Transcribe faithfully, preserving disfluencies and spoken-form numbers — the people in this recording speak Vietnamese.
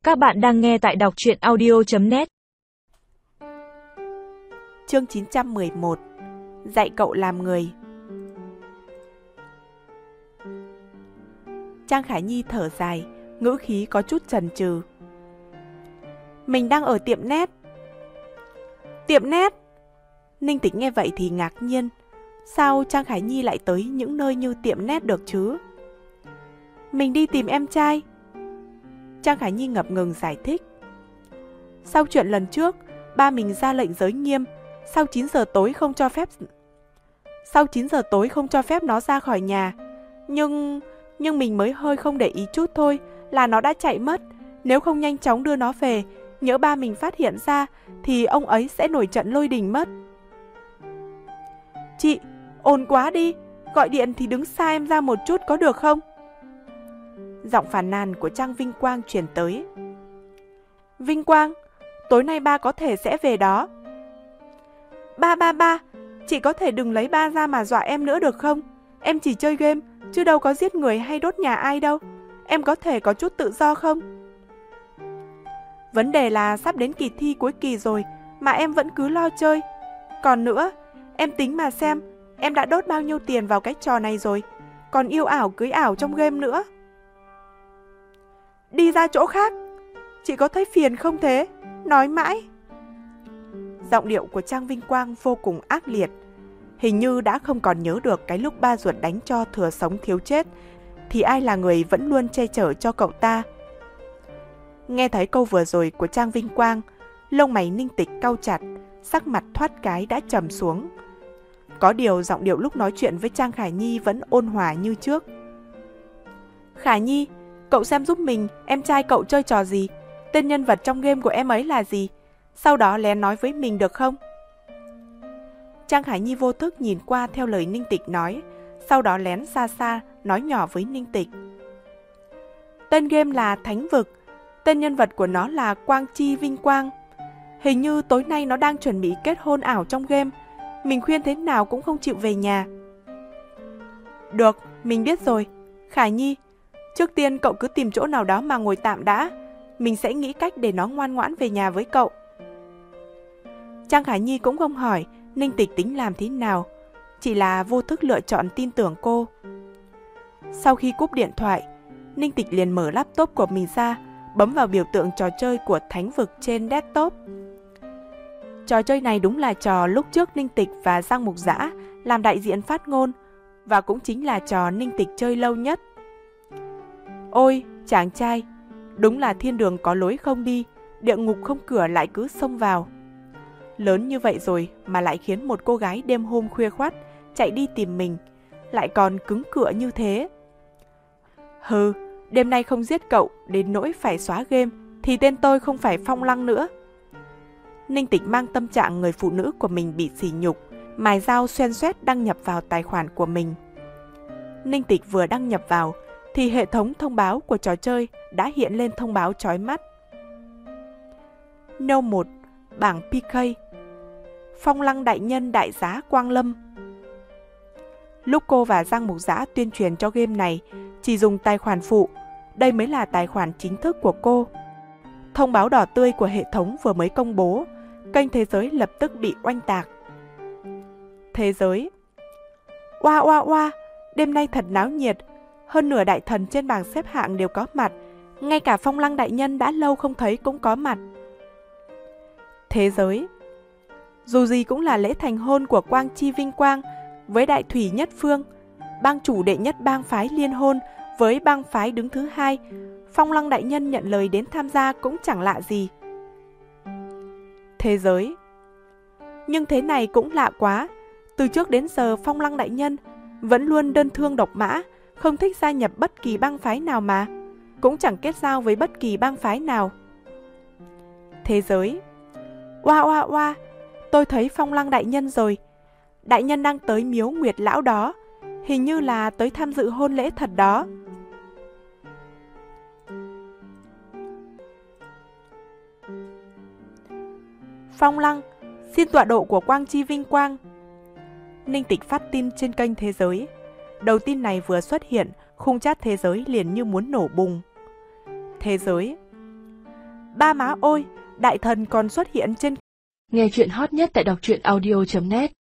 Các bạn đang nghe tại đọc truyện audio chấm net. Chương chín trăm mười một. Dạy cậu làm người. Trang Khải Nhi thở dài, ngữ khí có chút chần chừ. Mình đang ở tiệm net. Tiệm net? Ninh Tịch nghe vậy thì ngạc nhiên. Sao Trang Khải Nhi lại tới những nơi như tiệm net được chứ? Mình đi tìm em trai. Trang Khải Nhi ngập ngừng giải thích. Sau chuyện lần trước, ba mình ra lệnh giới nghiêm, sau chín giờ tối không cho phép Sau chín giờ tối không cho phép nó ra khỏi nhà. Nhưng nhưng mình mới hơi không để ý chút thôi là nó đã chạy mất. Nếu không nhanh chóng đưa nó về, nhỡ ba mình phát hiện ra thì ông ấy sẽ nổi trận lôi đình mất. Chị, ồn quá đi, gọi điện thì đứng xa em ra một chút có được không? Giọng phàn nàn của Trang Vinh Quang truyền tới. Vinh Quang, tối nay ba có thể sẽ về đó. Ba ba ba, chị có thể đừng lấy ba ra mà dọa em nữa được không? Em chỉ chơi game, chứ đâu có giết người hay đốt nhà ai đâu. Em có thể có chút tự do không? Vấn đề là sắp đến kỳ thi cuối kỳ rồi mà em vẫn cứ lo chơi. Còn nữa, em tính mà xem, em đã đốt bao nhiêu tiền vào cái trò này rồi. Còn yêu ảo cưới ảo trong game nữa. Đi ra chỗ khác. Chị có thấy phiền không thế? Nói mãi. Giọng điệu của Trang Vinh Quang vô cùng ác liệt. Hình như đã không còn nhớ được cái lúc ba ruột đánh cho thừa sống thiếu chết thì ai là người vẫn luôn che chở cho cậu ta. Nghe thấy câu vừa rồi của Trang Vinh Quang, lông mày Ninh Tịch cau chặt, sắc mặt thoát cái đã trầm xuống. Có điều giọng điệu lúc nói chuyện với Trang Khải Nhi vẫn ôn hòa như trước. Khải Nhi, cậu xem giúp mình em trai cậu chơi trò gì, tên nhân vật trong game của em ấy là gì, sau đó lén nói với mình được không? Trang Khải Nhi vô thức nhìn qua theo lời Ninh Tịch nói, sau đó lén xa xa nói nhỏ với Ninh Tịch. Tên game là Thánh Vực, tên nhân vật của nó là Quang Chi Vinh Quang. Hình như tối nay nó đang chuẩn bị kết hôn ảo trong game, mình khuyên thế nào cũng không chịu về nhà. Được, mình biết rồi. Khải Nhi, trước tiên cậu cứ tìm chỗ nào đó mà ngồi tạm đã, mình sẽ nghĩ cách để nó ngoan ngoãn về nhà với cậu. Trang Khải Nhi cũng không hỏi Ninh Tịch tính làm thế nào, chỉ là vô thức lựa chọn tin tưởng cô. Sau khi cúp điện thoại, Ninh Tịch liền mở laptop của mình ra, bấm vào biểu tượng trò chơi của Thánh Vực trên desktop. Trò chơi này đúng là trò lúc trước Ninh Tịch và Giang Mục Dã làm đại diện phát ngôn, và cũng chính là trò Ninh Tịch chơi lâu nhất. Ôi, chàng trai, đúng là thiên đường có lối không đi, địa ngục không cửa lại cứ xông vào. Lớn như vậy rồi mà lại khiến một cô gái đêm hôm khuya khoắt chạy đi tìm mình, lại còn cứng cựa như thế. Hừ, đêm nay không giết cậu đến nỗi phải xóa game thì tên tôi không phải Phong Lăng nữa. Ninh Tịch mang tâm trạng người phụ nữ của mình bị sỉ nhục, mài dao xoen xoét đăng nhập vào tài khoản của mình. Ninh Tịch vừa đăng nhập vào thì hệ thống thông báo của trò chơi đã hiện lên thông báo chói mắt. No một, bảng pê ca, Phong Lăng đại nhân đại giá Quang Lâm. Lúc cô và Giang Mục Dã tuyên truyền cho game này chỉ dùng tài khoản phụ, đây mới là tài khoản chính thức của cô. Thông báo đỏ tươi của hệ thống vừa mới công bố, kênh Thế Giới lập tức bị oanh tạc. Thế Giới. Oa oa oa, đêm nay thật náo nhiệt, hơn nửa đại thần trên bảng xếp hạng đều có mặt, ngay cả Phong Lăng đại nhân đã lâu không thấy cũng có mặt. Thế Giới. Dù gì cũng là lễ thành hôn của Quang Chi Vinh Quang với Đại Thủy Nhất Phương, bang chủ đệ nhất bang phái liên hôn với bang phái đứng thứ hai. Phong Lăng đại nhân nhận lời đến tham gia cũng chẳng lạ gì. Thế Giới. Nhưng thế này cũng lạ quá, từ trước đến giờ Phong Lăng đại nhân vẫn luôn đơn thương độc mã, không thích gia nhập bất kỳ bang phái nào mà, cũng chẳng kết giao với bất kỳ bang phái nào. Thế Giới. Oa oa oa, tôi thấy Phong Lăng đại nhân rồi. Đại nhân đang tới miếu Nguyệt Lão đó, hình như là tới tham dự hôn lễ thật đó. Phong Lăng, xin tọa độ của Quang Chi Vinh Quang. Ninh Tịch phát tin trên kênh Thế Giới. Đầu tin này vừa xuất hiện, khung chat Thế Giới liền như muốn nổ bùng. Thế Giới. Ba má ôi, đại thần còn xuất hiện trên... Nghe chuyện hot nhất tại đọc truyện audio chấm net